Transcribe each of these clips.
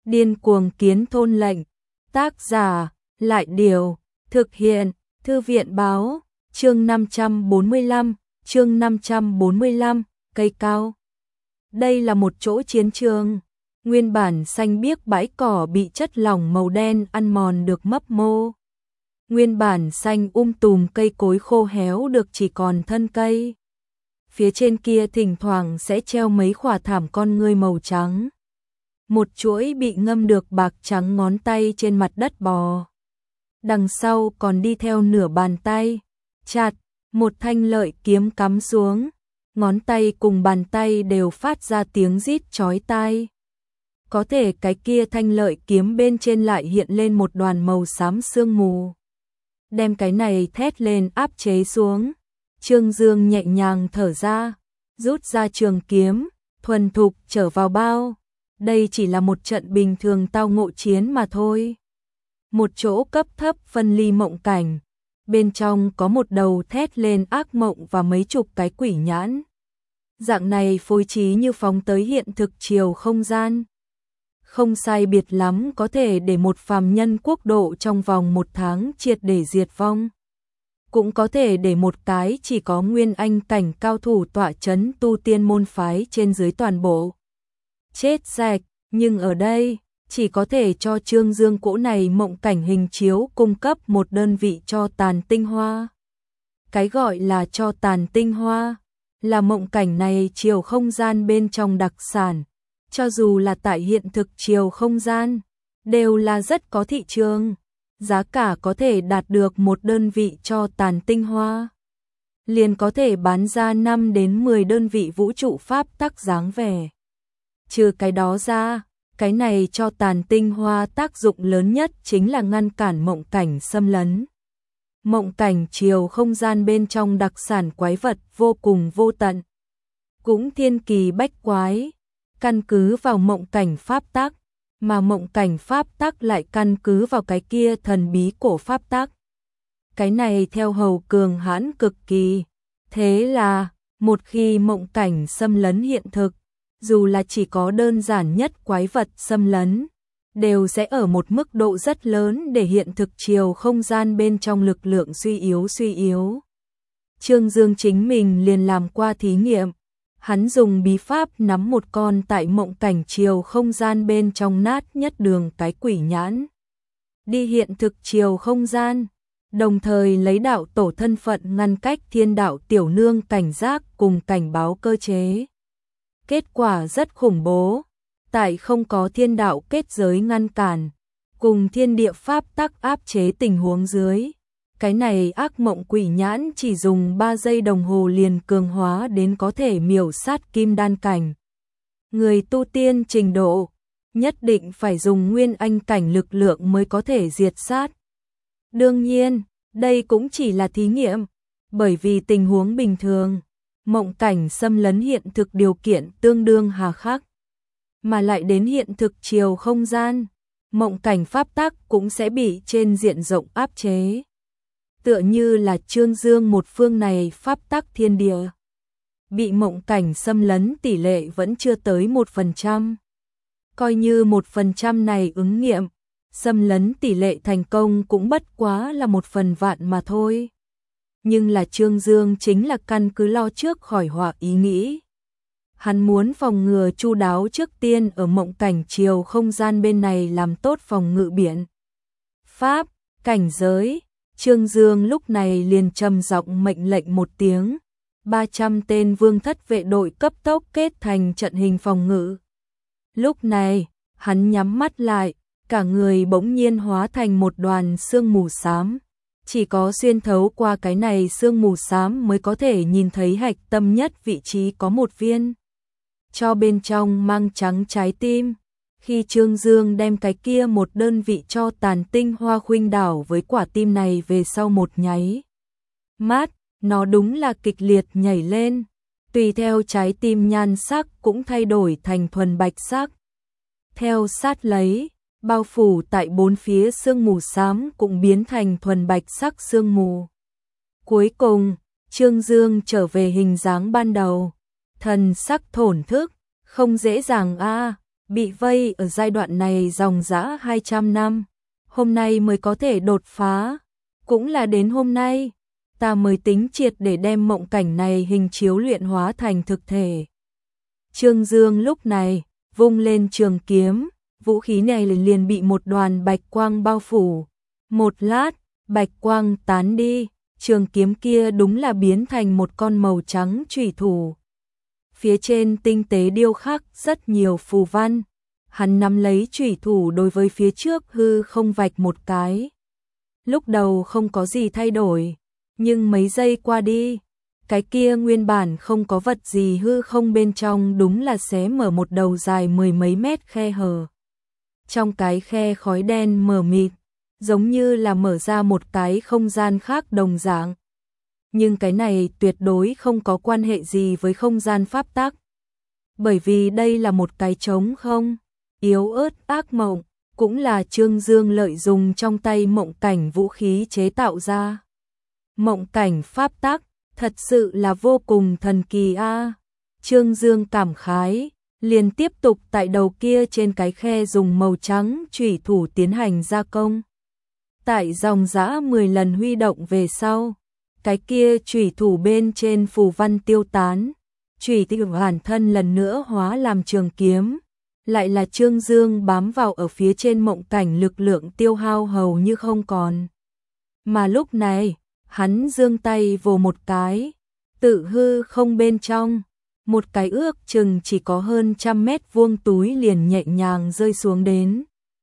Điên cuồng kiến thôn lệnh. Tác giả, Lại Điều. Thực hiện, Thư viện báo. Chương 545, chương 545, cây cao. Đây là một chỗ chiến trường. Nguyên bản xanh biếc bãi cỏ bị chất lỏng màu đen ăn mòn được mấp mô. Nguyên bản xanh tùm cây cối khô héo được chỉ còn thân cây. Phía trên kia thỉnh thoảng sẽ treo mấy khỏa thảm con ngươi màu trắng. Một chuỗi bị ngâm được bạc trắng ngón tay trên mặt đất bò. Đằng sau còn đi theo nửa bàn tay, chặt, một thanh lợi kiếm cắm xuống. Ngón tay cùng bàn tay đều phát ra tiếng rít chói tai. Có thể cái kia thanh lợi kiếm bên trên lại hiện lên một đoàn màu xám sương mù. Đem cái này thét lên áp chế xuống. Trương Dương nhẹ nhàng thở ra, rút ra trường kiếm, thuần thục trở vào bao. Đây chỉ là một trận bình thường tao ngộ chiến mà thôi. Một chỗ cấp thấp phân ly mộng cảnh. Bên trong có một đầu thét lên ác mộng và mấy chục cái quỷ nhãn. Dạng này phối trí như phóng tới hiện thực chiều không gian. Không sai biệt lắm có thể để một phàm nhân quốc độ trong vòng 1 tháng triệt để diệt vong. Cũng có thể để một cái chỉ có nguyên anh cảnh cao thủ tọa chấn tu tiên môn phái trên dưới toàn bộ chết sạch, nhưng ở đây chỉ có thể cho Trương Dương cỗ này mộng cảnh hình chiếu cung cấp một đơn vị cho tàn tinh hoa. Cái gọi là cho tàn tinh hoa là mộng cảnh này chiều không gian bên trong đặc sản, cho dù là tại hiện thực chiều không gian, đều là rất có thị trường. Giá cả có thể đạt được một đơn vị cho tàn tinh hoa, liền có thể bán ra 5 đến 10 đơn vị vũ trụ pháp tắc dáng vẻ. Trừ cái đó ra, cái này cho tàn tinh hoa tác dụng lớn nhất chính là ngăn cản mộng cảnh xâm lấn. Mộng cảnh chiều không gian bên trong đặc sản quái vật vô cùng vô tận, cũng thiên kỳ bách quái, căn cứ vào mộng cảnh pháp tắc, mà mộng cảnh pháp tắc lại căn cứ vào cái kia thần bí cổ pháp tắc. Cái này theo hầu cường hãn cực kỳ. Thế là, một khi mộng cảnh xâm lấn hiện thực, dù là chỉ có đơn giản nhất quái vật xâm lấn, đều sẽ ở một mức độ rất lớn để hiện thực chiều không gian bên trong lực lượng suy yếu. Trương Dương chính mình liền làm qua thí nghiệm. Hắn dùng bí pháp nắm một con tại mộng cảnh chiều không gian bên trong nát nhất đường cái quỷ nhãn. Đi hiện thực chiều không gian, đồng thời lấy đạo tổ thân phận ngăn cách thiên đạo tiểu nương cảnh giác cùng cảnh báo cơ chế. Kết quả rất khủng bố, tại không có thiên đạo kết giới ngăn cản, cùng thiên địa pháp tắc áp chế tình huống dưới. Cái này ác mộng quỷ nhãn chỉ dùng 3 giây đồng hồ liền cường hóa đến có thể miểu sát kim đan cảnh. Người tu tiên trình độ, nhất định phải dùng nguyên anh cảnh lực lượng mới có thể diệt sát. Đương nhiên, đây cũng chỉ là thí nghiệm, bởi vì tình huống bình thường, mộng cảnh xâm lấn hiện thực điều kiện tương đương hà khắc. Mà lại đến hiện thực chiều không gian, mộng cảnh pháp tắc cũng sẽ bị trên diện rộng áp chế. Tựa như là Trương Dương một phương này pháp tắc thiên địa. Bị mộng cảnh xâm lấn tỷ lệ vẫn chưa tới 1%. Coi như 1% này ứng nghiệm, xâm lấn tỷ lệ thành công cũng bất quá là 1/1000 mà thôi. Nhưng là Trương Dương chính là căn cứ lo trước khỏi họa ý nghĩ. Hắn muốn phòng ngừa chu đáo trước tiên ở mộng cảnh chiều không gian bên này làm tốt phòng ngự biện pháp, cảnh giới. Trương Dương lúc này liền trầm giọng mệnh lệnh một tiếng, 300 tên vương thất vệ đội cấp tốc kết thành trận hình phòng ngự. Lúc này, hắn nhắm mắt lại, cả người bỗng nhiên hóa thành một đoàn sương mù xám. Chỉ có xuyên thấu qua cái này sương mù xám mới có thể nhìn thấy hạch tâm nhất vị trí có một viên cho bên trong mang trắng trái tim. Khi Trương Dương đem cái kia một đơn vị cho tàn tinh hoa khuynh đảo với quả tim này về sau một nháy mắt, nó đúng là kịch liệt nhảy lên, tùy theo trái tim nhan sắc cũng thay đổi thành thuần bạch sắc. Theo sát lấy, bao phủ tại bốn phía sương mù xám cũng biến thành thuần bạch sắc sương mù. Cuối cùng, Trương Dương trở về hình dáng ban đầu, thần sắc thổn thức, không dễ dàng a. bị vây ở giai đoạn này dòng dã 200 năm, hôm nay mới có thể đột phá, cũng là đến hôm nay, ta mới tính triệt để đem mộng cảnh này hình chiếu luyện hóa thành thực thể. Trương Dương lúc này, vung lên trường kiếm, vũ khí này liền bị một đoàn bạch quang bao phủ. Một lát, bạch quang tán đi, trường kiếm kia đúng là biến thành một con màu trắng chủy thủ. Phía trên tinh tế điêu khắc rất nhiều phù văn. Hắn nắm lấy chủy thủ đối với phía trước hư không vạch một cái. Lúc đầu không có gì thay đổi, nhưng mấy giây qua đi, cái kia nguyên bản không có vật gì hư không bên trong đúng là xé mở một đầu dài 10 mấy mét khe hở. Trong cái khe khói đen mờ mịt, giống như là mở ra một cái không gian khác đồng dạng. Nhưng cái này tuyệt đối không có quan hệ gì với không gian pháp tắc. Bởi vì đây là một cái trống không, yếu ớt ác mộng, cũng là Trương Dương lợi dùng trong tay mộng cảnh vũ khí chế tạo ra. Mộng cảnh pháp tắc, thật sự là vô cùng thần kỳ a. Trương Dương cảm khái, liền tiếp tục tại đầu kia trên cái khe dùng màu trắng chủy thủ tiến hành gia công. Tại dòng dã 10 lần huy động về sau, cái kia chủy thủ bên trên phù văn tiêu tán, chủy thủ bản thân lần nữa hóa làm trường kiếm, lại là Trương Dương bám vào ở phía trên mộng cảnh lực lượng tiêu hao hầu như không còn. Mà lúc này, hắn giương tay vồ một cái, tự hư không bên trong, một cái ước chừng chỉ có hơn 100 mét vuông túi liền nhẹ nhàng rơi xuống đến.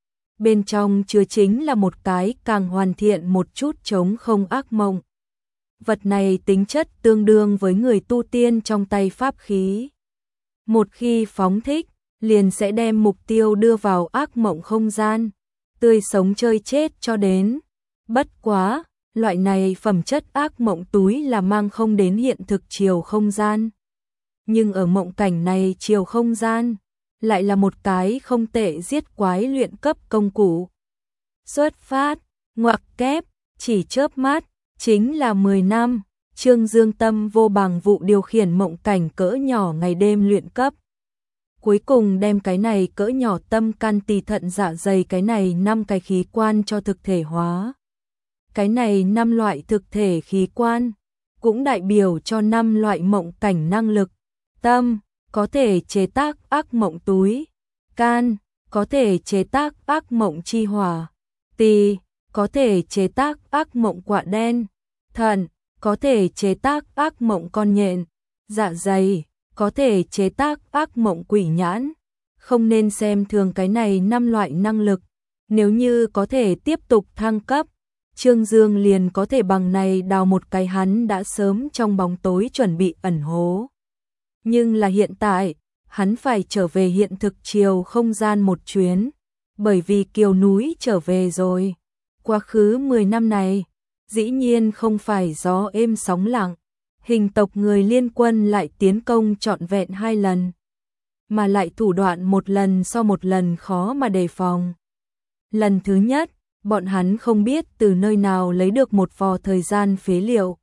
Bên trong chứa chính là một cái càng hoàn thiện một chút trống không ác mộng. Vật này tính chất tương đương với người tu tiên trong tay pháp khí. Một khi phóng thích, liền sẽ đem mục tiêu đưa vào ác mộng không gian, tươi sống chơi chết cho đến. Bất quá, loại này phẩm chất ác mộng túi là mang không đến hiện thực chiều không gian. Nhưng ở mộng cảnh này chiều không gian, lại là một cái không tệ giết quái luyện cấp công cụ. Xuất phát, ngoặc kép, chỉ chớp mắt, chính là 10 năm, Trương Dương tâm vô bằng vụ điều khiển mộng cảnh cỡ nhỏ ngày đêm luyện cấp. Cuối cùng đem cái này cỡ nhỏ tâm can tỳ thận dạ dày cái này 5 cái khí quan cho thực thể hóa. Cái này 5 loại thực thể khí quan, cũng đại biểu cho 5 loại mộng cảnh năng lực. Tâm, có thể chế tác ác mộng túi. Can, có thể chế tác ác mộng chi hỏa. Tỳ, có thể chế tác ác mộng quạ đen. Thận, có thể chế tác ác mộng con nhện. Dạ dày, có thể chế tác ác mộng quỷ nhãn. Không nên xem thường cái này 5 loại năng lực. Nếu như có thể tiếp tục thăng cấp, Trương Dương liền có thể bằng này đào một cái hắn đã sớm trong bóng tối chuẩn bị ẩn hố. Nhưng là hiện tại, hắn phải trở về hiện thực chiều không gian một chuyến, bởi vì Kiều núi trở về rồi. Quá khứ 10 năm này, dĩ nhiên không phải gió êm sóng lặng, hình tộc người liên quân lại tiến công trọn vẹn 2 lần, mà lại thủ đoạn một lần so một lần khó mà đề phòng. Lần thứ nhất, bọn hắn không biết từ nơi nào lấy được một vò thời gian phế liệu.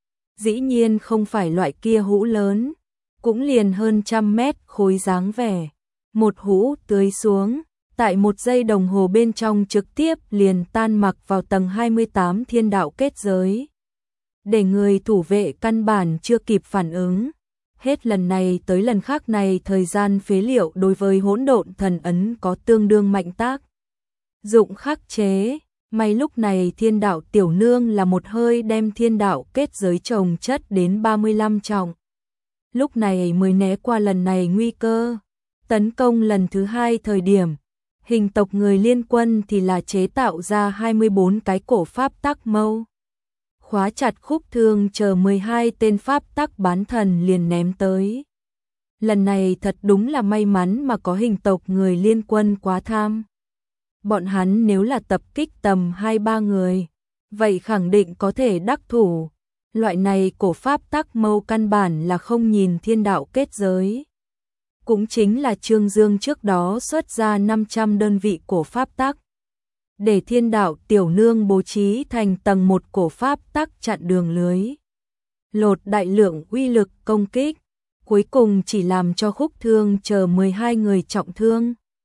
Dĩ nhiên không phải loại kia hũ lớn, cũng liền hơn 100 mét khối dáng vẻ. Một hũ tưới xuống, tại 1 giây đồng hồ bên trong trực tiếp liền tan mặc vào tầng 28 thiên đạo kết giới. Để người thủ vệ căn bản chưa kịp phản ứng. Hết lần này tới lần khác này thời gian phế liệu đối với hỗn độn thần ấn có tương đương mạnh tác dụng khắc chế. May lúc này thiên đạo tiểu nương là một hơi đem thiên đạo kết giới trồng chất đến 35 trọng. Lúc này mới né qua lần này nguy cơ. Tấn công lần thứ 2 thời điểm, hình tộc người liên quân thì là chế tạo ra 24 cái cổ pháp tắc mâu. Khóa chặt khúc thương chờ 12 tên pháp tắc bán thần liền ném tới. Lần này thật đúng là may mắn mà có hình tộc người liên quân quá tham. Bọn hắn nếu là tập kích tầm 2-3 người, vậy khẳng định có thể đắc thủ. Loại này cổ pháp tắc mâu căn bản là không nhìn thiên đạo kết giới. Cũng chính là Trương Dương trước đó xuất ra 500 đơn vị cổ pháp tắc. Để thiên đạo tiểu nương bố trí thành tầng 1 cổ pháp tắc chặn đường lưới. Lột đại lượng uy lực công kích, cuối cùng chỉ làm cho khúc thương chờ 12 người trọng thương.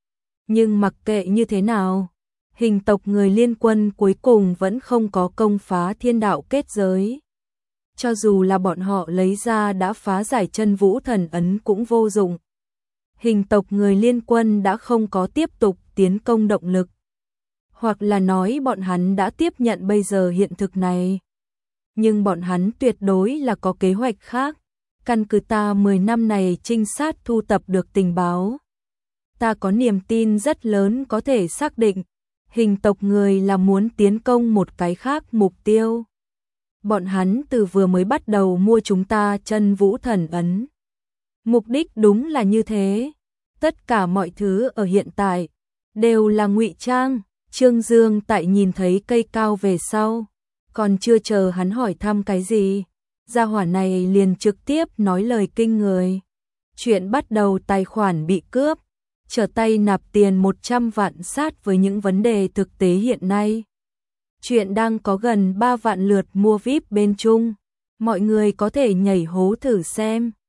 Nhưng mặc kệ như thế nào, hình tộc người Liên Quân cuối cùng vẫn không có công phá thiên đạo kết giới. Cho dù là bọn họ lấy ra đã phá giải chân vũ thần ấn cũng vô dụng. Hình tộc người Liên Quân đã không có tiếp tục tiến công động lực. Hoặc là nói bọn hắn đã tiếp nhận bây giờ hiện thực này. Nhưng bọn hắn tuyệt đối là có kế hoạch khác. Căn cứ ta 10 năm này trinh sát thu tập được tình báo. Ta có niềm tin rất lớn có thể xác định, hình tộc người là muốn tiến công một cái khác mục tiêu. Bọn hắn từ vừa mới bắt đầu mua chúng ta chân vũ thần ấn. Mục đích đúng là như thế. Tất cả mọi thứ ở hiện tại đều là ngụy trang. Trương Dương tại nhìn thấy cây cao về sau, còn chưa chờ hắn hỏi thăm cái gì, gia hỏa này liền trực tiếp nói lời kinh người. Chuyện bắt đầu tài khoản bị cướp, trở tay nạp tiền 100 vạn sát với những vấn đề thực tế hiện nay. Chuyện đang có gần 3 vạn lượt mua VIP bên Trung, mọi người có thể nhảy hố thử xem.